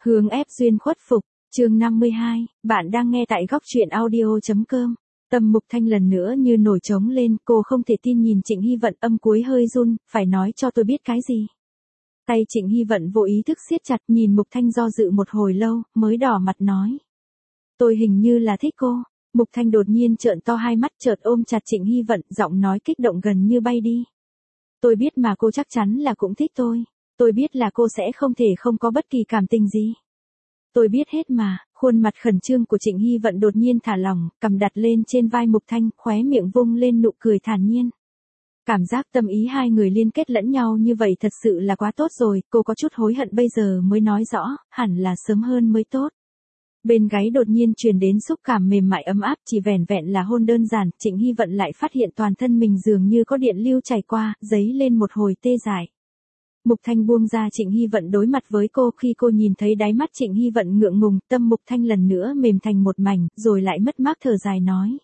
Hướng ép duyên khuất phục, chương 52, bạn đang nghe tại góc truyện audio.com. Tâm Mục Thanh lần nữa như nổi trống lên, cô không thể tin nhìn Trịnh Hy Vận, âm cuối hơi run, phải nói cho tôi biết cái gì. Tay Trịnh Hy Vận vô ý thức siết chặt, nhìn Mục Thanh do dự một hồi lâu, mới đỏ mặt nói. Tôi hình như là thích cô. Mục Thanh đột nhiên trợn to hai mắt, chợt ôm chặt Trịnh Hy Vận, giọng nói kích động gần như bay đi. Tôi biết mà, cô chắc chắn là cũng thích tôi. Tôi biết là cô sẽ không thể không có bất kỳ cảm tình gì. Tôi biết hết mà. Khuôn mặt khẩn trương của Trịnh Hy Vận đột nhiên thả lỏng, cầm đặt lên trên vai Mục Thanh, khóe miệng vung lên nụ cười thản nhiên. Cảm giác tâm ý hai người liên kết lẫn nhau như vậy thật sự là quá tốt rồi, cô có chút hối hận bây giờ mới nói rõ, hẳn là sớm hơn mới tốt. Bên gáy đột nhiên truyền đến xúc cảm mềm mại ấm áp, chỉ vẻn vẹn là hôn đơn giản, Trịnh Hy Vận lại phát hiện toàn thân mình dường như có điện lưu chảy qua, dấy lên một hồi tê dại. Mục Thanh buông ra Trịnh Hy Vận đối mặt với cô, khi cô nhìn thấy đáy mắt Trịnh Hy Vận ngượng ngùng, tâm Mục Thanh lần nữa mềm thành một mảnh, rồi lại mất mát thở dài nói.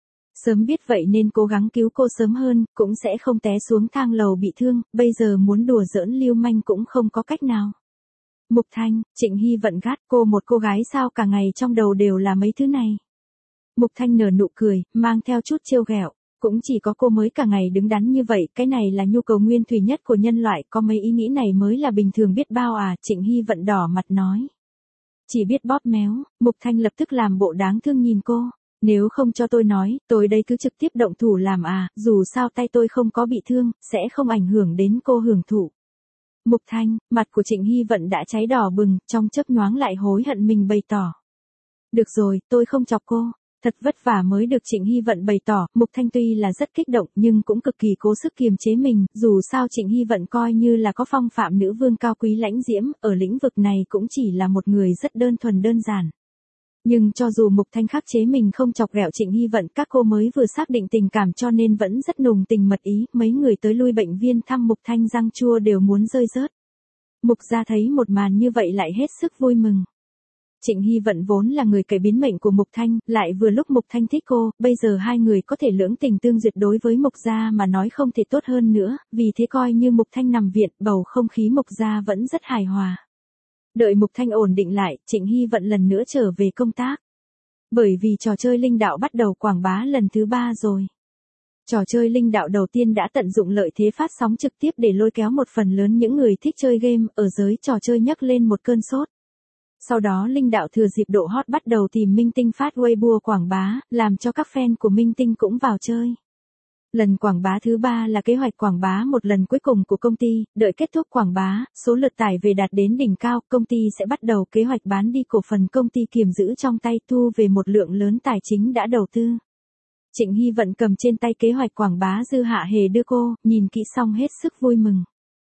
Sớm biết vậy nên cố gắng cứu cô sớm hơn, cũng sẽ không té xuống thang lầu bị thương, bây giờ muốn đùa giỡn lưu manh cũng không có cách nào. Mục Thanh, Trịnh Hy Vận gắt, cô một cô gái sao cả ngày trong đầu đều là mấy thứ này. Mục Thanh nở nụ cười, mang theo chút trêu ghẹo. Cũng chỉ có cô mới cả ngày đứng đắn như vậy, cái này là nhu cầu nguyên thủy nhất của nhân loại, có mấy ý nghĩ này mới là bình thường biết bao à, Trịnh Hy Vận đỏ mặt nói. Chỉ biết bóp méo, Mục Thanh lập tức làm bộ đáng thương nhìn cô. Nếu không cho tôi nói, tôi đây cứ trực tiếp động thủ làm à, dù sao tay tôi không có bị thương, sẽ không ảnh hưởng đến cô hưởng thụ. Mục Thanh, mặt của Trịnh Hy Vận đã cháy đỏ bừng, trong chớp nhoáng lại hối hận mình bày tỏ. Được rồi, tôi không chọc cô. Thật vất vả mới được Trịnh Hy Vận bày tỏ, Mục Thanh tuy là rất kích động nhưng cũng cực kỳ cố sức kiềm chế mình, dù sao Trịnh Hy Vận coi như là có phong phạm nữ vương cao quý lãnh diễm, ở lĩnh vực này cũng chỉ là một người rất đơn thuần đơn giản. Nhưng cho dù Mục Thanh khắc chế mình không chọc ghẹo Trịnh Hy Vận, các cô mới vừa xác định tình cảm cho nên vẫn rất nùng tình mật ý, mấy người tới lui bệnh viên thăm Mục Thanh răng chua đều muốn rơi rớt. Mục gia thấy một màn như vậy lại hết sức vui mừng. Trịnh Hy Vận vốn là người cải biến mệnh của Mục Thanh, lại vừa lúc Mục Thanh thích cô, bây giờ hai người có thể lưỡng tình tương duyệt, đối với Mục gia mà nói không thể tốt hơn nữa, vì thế coi như Mục Thanh nằm viện, bầu không khí Mục gia vẫn rất hài hòa. Đợi Mục Thanh ổn định lại, Trịnh Hy Vận lần nữa trở về công tác. Bởi vì trò chơi linh đạo bắt đầu quảng bá lần thứ 3 rồi. Trò chơi linh đạo đầu tiên đã tận dụng lợi thế phát sóng trực tiếp để lôi kéo một phần lớn những người thích chơi game ở giới trò chơi nhấc lên một cơn sốt. Sau đó linh đạo thừa dịp độ hot bắt đầu tìm minh tinh phát Weibo quảng bá, làm cho các fan của minh tinh cũng vào chơi. Lần quảng bá thứ 3 là kế hoạch quảng bá một lần cuối cùng của công ty, đợi kết thúc quảng bá, số lượt tải về đạt đến đỉnh cao, công ty sẽ bắt đầu kế hoạch bán đi cổ phần công ty kiềm giữ trong tay, thu về một lượng lớn tài chính đã đầu tư. Trịnh Hy Vận cầm trên tay kế hoạch quảng bá Dư Hạ Hề đưa cô, nhìn kỹ xong hết sức vui mừng.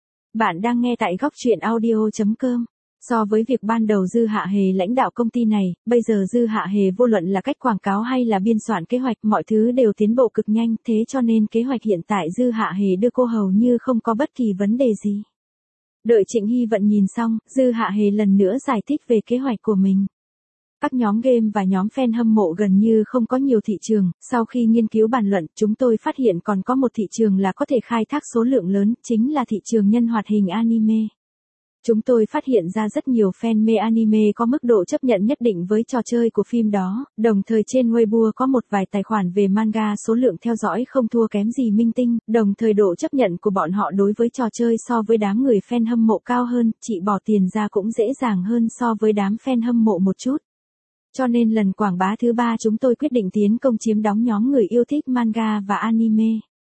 Bạn đang nghe tại góc truyện audio.com. So với việc ban đầu Dư Hạ Hề lãnh đạo công ty này, bây giờ Dư Hạ Hề vô luận là cách quảng cáo hay là biên soạn kế hoạch, mọi thứ đều tiến bộ cực nhanh, thế cho nên kế hoạch hiện tại Dư Hạ Hề đưa cô hầu như không có bất kỳ vấn đề gì. Đợi Trịnh Hy Vận nhìn xong, Dư Hạ Hề lần nữa giải thích về kế hoạch của mình. Các nhóm game và nhóm fan hâm mộ gần như không có nhiều thị trường, sau khi nghiên cứu bàn luận, chúng tôi phát hiện còn có một thị trường là có thể khai thác số lượng lớn, chính là thị trường nhân hoạt hình anime. Chúng tôi phát hiện ra rất nhiều fan mê anime có mức độ chấp nhận nhất định với trò chơi của phim đó, đồng thời trên Weibo có một vài tài khoản về manga, số lượng theo dõi không thua kém gì minh tinh, đồng thời độ chấp nhận của bọn họ đối với trò chơi so với đám người fan hâm mộ cao hơn, chị bỏ tiền ra cũng dễ dàng hơn so với đám fan hâm mộ một chút. Cho nên lần quảng bá thứ 3 chúng tôi quyết định tiến công chiếm đóng nhóm người yêu thích manga và anime.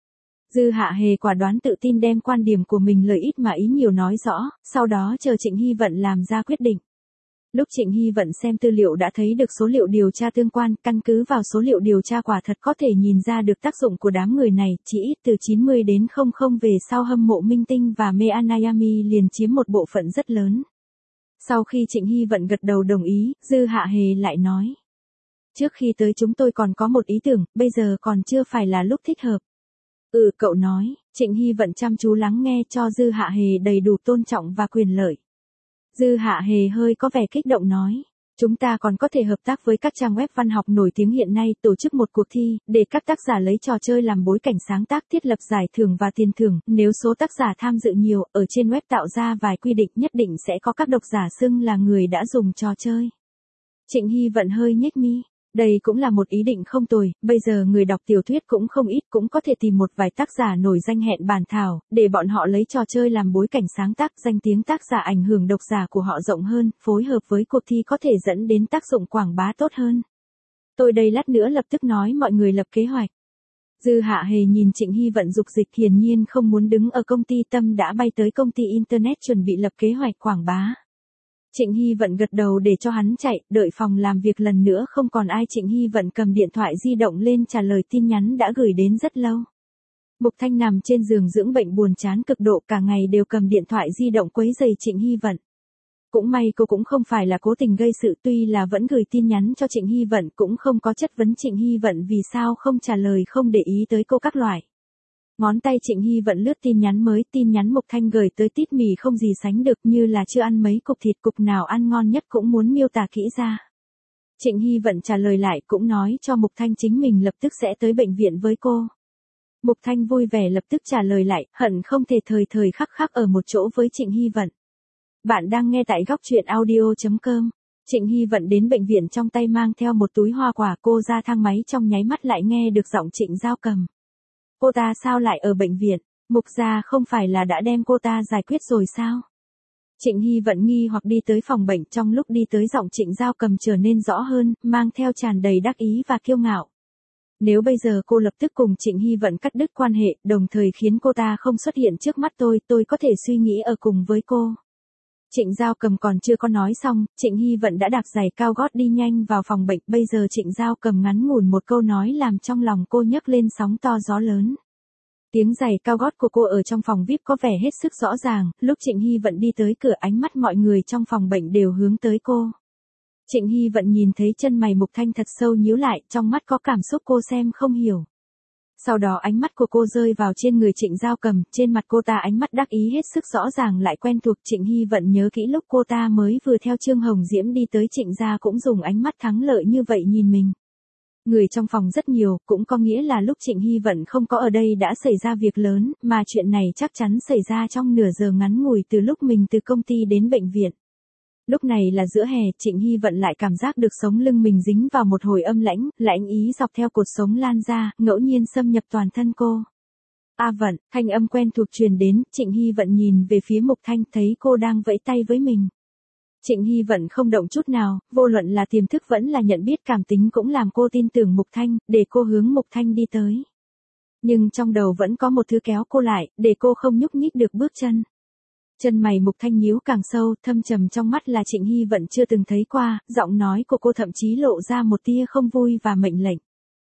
Dư Hạ Hề quả đoán tự tin đem quan điểm của mình lời ít mà ý nhiều nói rõ, sau đó chờ Trịnh Hy Vận làm ra quyết định. Lúc Trịnh Hy Vận xem tư liệu đã thấy được số liệu điều tra tương quan, căn cứ vào số liệu điều tra quả thật có thể nhìn ra được tác dụng của đám người này, chỉ ít từ 90 đến 00 về sau hâm mộ minh tinh và mê anime liền chiếm một bộ phận rất lớn. Sau khi Trịnh Hy Vận gật đầu đồng ý, Dư Hạ Hề lại nói. Trước khi tới chúng tôi còn có một ý tưởng, bây giờ còn chưa phải là lúc thích hợp. Cậu nói, Trịnh Hy Vận chăm chú lắng nghe, cho Dư Hạ Hề đầy đủ tôn trọng và quyền lợi. Dư Hạ Hề hơi có vẻ kích động nói. Chúng ta còn có thể hợp tác với các trang web văn học nổi tiếng hiện nay, tổ chức một cuộc thi, để các tác giả lấy trò chơi làm bối cảnh sáng tác, thiết lập giải thưởng và tiền thưởng, nếu số tác giả tham dự nhiều, ở trên web tạo ra vài quy định nhất định sẽ có các độc giả xưng là người đã dùng trò chơi. Trịnh Hy Vận hơi nhếch mi. Đây cũng là một ý định không tồi, bây giờ người đọc tiểu thuyết cũng không ít, cũng có thể tìm một vài tác giả nổi danh hẹn bàn thảo, để bọn họ lấy trò chơi làm bối cảnh sáng tác, danh tiếng tác giả ảnh hưởng độc giả của họ rộng hơn, phối hợp với cuộc thi có thể dẫn đến tác dụng quảng bá tốt hơn. Tôi đây lát nữa lập tức nói mọi người lập kế hoạch. Dư Hạ Hề nhìn Trịnh Hy Vận dục dịch, hiển nhiên không muốn đứng ở công ty, tâm đã bay tới công ty Internet chuẩn bị lập kế hoạch quảng bá. Trịnh Hy Vận gật đầu để cho hắn chạy, đợi phòng làm việc lần nữa không còn ai. Trịnh Hy Vận cầm điện thoại di động lên trả lời tin nhắn đã gửi đến rất lâu. Mục Thanh nằm trên giường dưỡng bệnh buồn chán cực độ, cả ngày đều cầm điện thoại di động quấy rầy Trịnh Hy Vận. Cũng may cô cũng không phải là cố tình gây sự, tuy là vẫn gửi tin nhắn cho Trịnh Hy Vận, cũng không có chất vấn Trịnh Hy Vận vì sao không trả lời, không để ý tới cô các loại. Ngón tay Trịnh Hy Vận lướt tin nhắn mới, tin nhắn Mục Thanh gửi tới tít mì không gì sánh được, như là chưa ăn mấy cục thịt, cục nào ăn ngon nhất cũng muốn miêu tả kỹ ra. Trịnh Hy Vận trả lời lại, cũng nói cho Mục Thanh chính mình lập tức sẽ tới bệnh viện với cô. Mục Thanh vui vẻ lập tức trả lời lại, hận không thể thời thời khắc khắc ở một chỗ với Trịnh Hy Vận. Bạn đang nghe tại góc truyện audio.com. Trịnh Hy Vận đến bệnh viện trong tay mang theo một túi hoa quả, cô ra thang máy trong nháy mắt lại nghe được giọng Trịnh Giao Cầm. Cô ta sao lại ở bệnh viện? Mục gia không phải là đã đem cô ta giải quyết rồi sao? Trịnh Hy Vận nghi hoặc đi tới phòng bệnh, trong lúc đi tới giọng Trịnh Giao Cầm trở nên rõ hơn, mang theo tràn đầy đắc ý và kiêu ngạo. Nếu bây giờ cô lập tức cùng Trịnh Hy Vận cắt đứt quan hệ, đồng thời khiến cô ta không xuất hiện trước mắt tôi có thể suy nghĩ ở cùng với cô. Trịnh Giao Cầm còn chưa có nói xong, Trịnh Hy Vận đã đạp giày cao gót đi nhanh vào phòng bệnh. Bây giờ Trịnh Giao Cầm ngắn ngủn một câu nói làm trong lòng cô nhấc lên sóng to gió lớn. Tiếng giày cao gót của cô ở trong phòng VIP có vẻ hết sức rõ ràng, lúc Trịnh Hy Vận đi tới cửa ánh mắt mọi người trong phòng bệnh đều hướng tới cô. Trịnh Hy Vận nhìn thấy chân mày Mục Thanh thật sâu nhíu lại, trong mắt có cảm xúc cô xem không hiểu. Sau đó ánh mắt của cô rơi vào trên người Trịnh Giao Cầm, trên mặt cô ta ánh mắt đắc ý hết sức rõ ràng lại quen thuộc. Trịnh Hy Vận nhớ kỹ lúc cô ta mới vừa theo Trương Hồng Diễm đi tới Trịnh gia cũng dùng ánh mắt thắng lợi như vậy nhìn mình. Người trong phòng rất nhiều, cũng có nghĩa là lúc Trịnh Hy Vận không có ở đây đã xảy ra việc lớn, mà chuyện này chắc chắn xảy ra trong nửa giờ ngắn ngủi từ lúc mình từ công ty đến bệnh viện. Lúc này là giữa hè, Trịnh Hy Vận lại cảm giác được sống lưng mình dính vào một hồi âm lãnh, lãnh ý dọc theo cột sống lan ra, ngẫu nhiên xâm nhập toàn thân cô. A Vận, thanh âm quen thuộc truyền đến, Trịnh Hy Vận nhìn về phía Mục Thanh, thấy cô đang vẫy tay với mình. Trịnh Hy Vận không động chút nào, vô luận là tiềm thức vẫn là nhận biết cảm tính cũng làm cô tin tưởng Mục Thanh, để cô hướng Mục Thanh đi tới. Nhưng trong đầu vẫn có một thứ kéo cô lại, để cô không nhúc nhích được bước chân. Chân mày Mục Thanh nhíu càng sâu, thâm trầm trong mắt là Trịnh Hy Vận chưa từng thấy qua, giọng nói của cô thậm chí lộ ra một tia không vui và mệnh lệnh.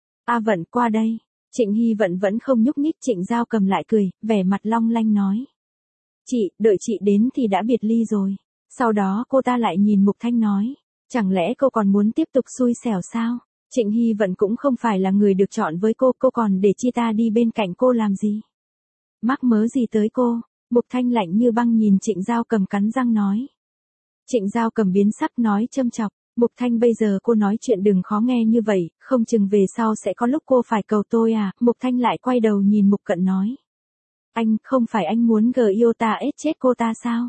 A Vận, qua đây. Trịnh Hy Vận vẫn không nhúc nhích. Trịnh Giao Cầm lại cười, vẻ mặt long lanh nói. Chị, đợi chị đến thì đã biệt ly rồi. Sau đó cô ta lại nhìn Mục Thanh nói. Chẳng lẽ cô còn muốn tiếp tục xui xẻo sao? Trịnh Hy Vận cũng không phải là người được chọn với cô còn để chi ta đi bên cạnh cô làm gì? Mắc mớ gì tới cô? Mục Thanh lạnh như băng nhìn Trịnh Giao Cầm cắn răng nói. Trịnh Giao Cầm biến sắc nói châm chọc. Mục Thanh, bây giờ cô nói chuyện đừng khó nghe như vậy, không chừng về sau sẽ có lúc cô phải cầu tôi à? Mục Thanh lại quay đầu nhìn Mục Cận nói. Anh, không phải anh muốn Iota chết cô ta sao?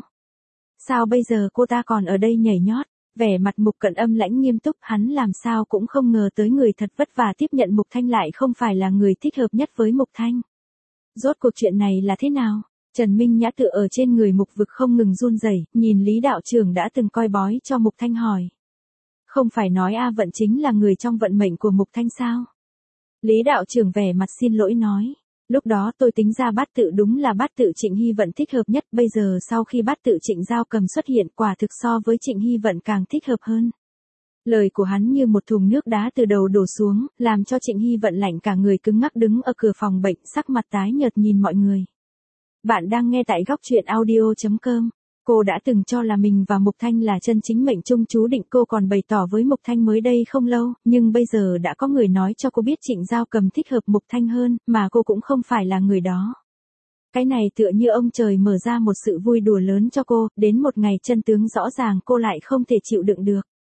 Sao bây giờ cô ta còn ở đây nhảy nhót? Vẻ mặt Mục Cận âm lãnh nghiêm túc, hắn làm sao cũng không ngờ tới người thật vất vả tiếp nhận Mục Thanh lại không phải là người thích hợp nhất với Mục Thanh. Rốt cuộc chuyện này là thế nào? Trần Minh Nhã tựa ở trên người Mục Vực không ngừng run rẩy, nhìn Lý đạo trưởng đã từng coi bói cho Mục Thanh hỏi. Không phải nói A Vận chính là người trong vận mệnh của Mục Thanh sao? Lý đạo trưởng vẻ mặt xin lỗi nói. Lúc đó tôi tính ra bát tự đúng là bát tự Trịnh Hy Vận thích hợp nhất, bây giờ sau khi bát tự Trịnh Giao Cầm xuất hiện quả thực so với Trịnh Hy Vận càng thích hợp hơn. Lời của hắn như một thùng nước đá từ đầu đổ xuống, làm cho Trịnh Hy Vận lạnh cả người, cứng ngắc đứng ở cửa phòng bệnh, sắc mặt tái nhợt nhìn mọi người. Bạn đang nghe tại góc truyện audio.com. Cô đã từng cho là mình và Mục Thanh là chân chính mệnh chung chú định, cô còn bày tỏ với Mục Thanh mới đây không lâu, nhưng bây giờ đã có người nói cho cô biết Trịnh Giao Cầm thích hợp Mục Thanh hơn, mà cô cũng không phải là người đó. Cái này tựa như ông trời mở ra một sự vui đùa lớn cho cô, đến một ngày chân tướng rõ ràng cô lại không thể chịu đựng được.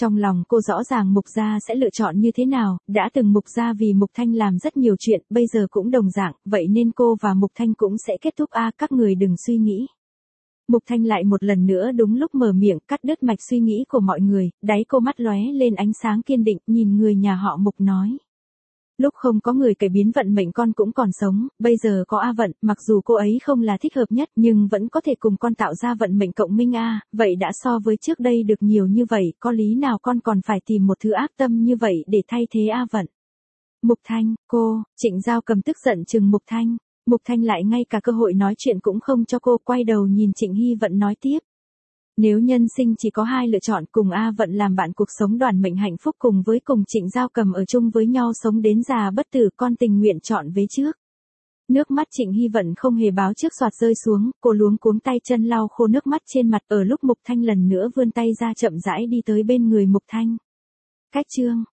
Trong lòng cô rõ ràng Mục Gia sẽ lựa chọn như thế nào, đã từng Mục Gia vì Mục Thanh làm rất nhiều chuyện, bây giờ cũng đồng dạng, vậy nên cô và Mục Thanh cũng sẽ kết thúc các người đừng suy nghĩ. Mục Thanh lại một lần nữa đúng lúc mở miệng cắt đứt mạch suy nghĩ của mọi người, đáy cô mắt lóe lên ánh sáng kiên định, nhìn người nhà họ Mục nói. Lúc không có người cải biến vận mệnh con cũng còn sống, bây giờ có A Vận, mặc dù cô ấy không là thích hợp nhất nhưng vẫn có thể cùng con tạo ra vận mệnh cộng minh vậy đã so với trước đây được nhiều như vậy, có lý nào con còn phải tìm một thứ ác tâm như vậy để thay thế A Vận. Mục Thanh, cô, Trịnh Giao Cầm tức giận chừng Mục Thanh. Mục Thanh lại ngay cả cơ hội nói chuyện cũng không cho cô, quay đầu nhìn Trịnh Hy Vận nói tiếp. Nếu nhân sinh chỉ có hai lựa chọn, cùng A Vận làm bạn cuộc sống đoàn mệnh hạnh phúc cùng với cùng Trịnh Giao Cầm ở chung với nhau sống đến già bất tử, con tình nguyện chọn vế trước. Nước mắt Trịnh Hy Vận không hề báo trước xoạt rơi xuống, cô luống cuống tay chân lau khô nước mắt trên mặt, ở lúc Mục Thanh lần nữa vươn tay ra chậm rãi đi tới bên người Mục Thanh. Cách chương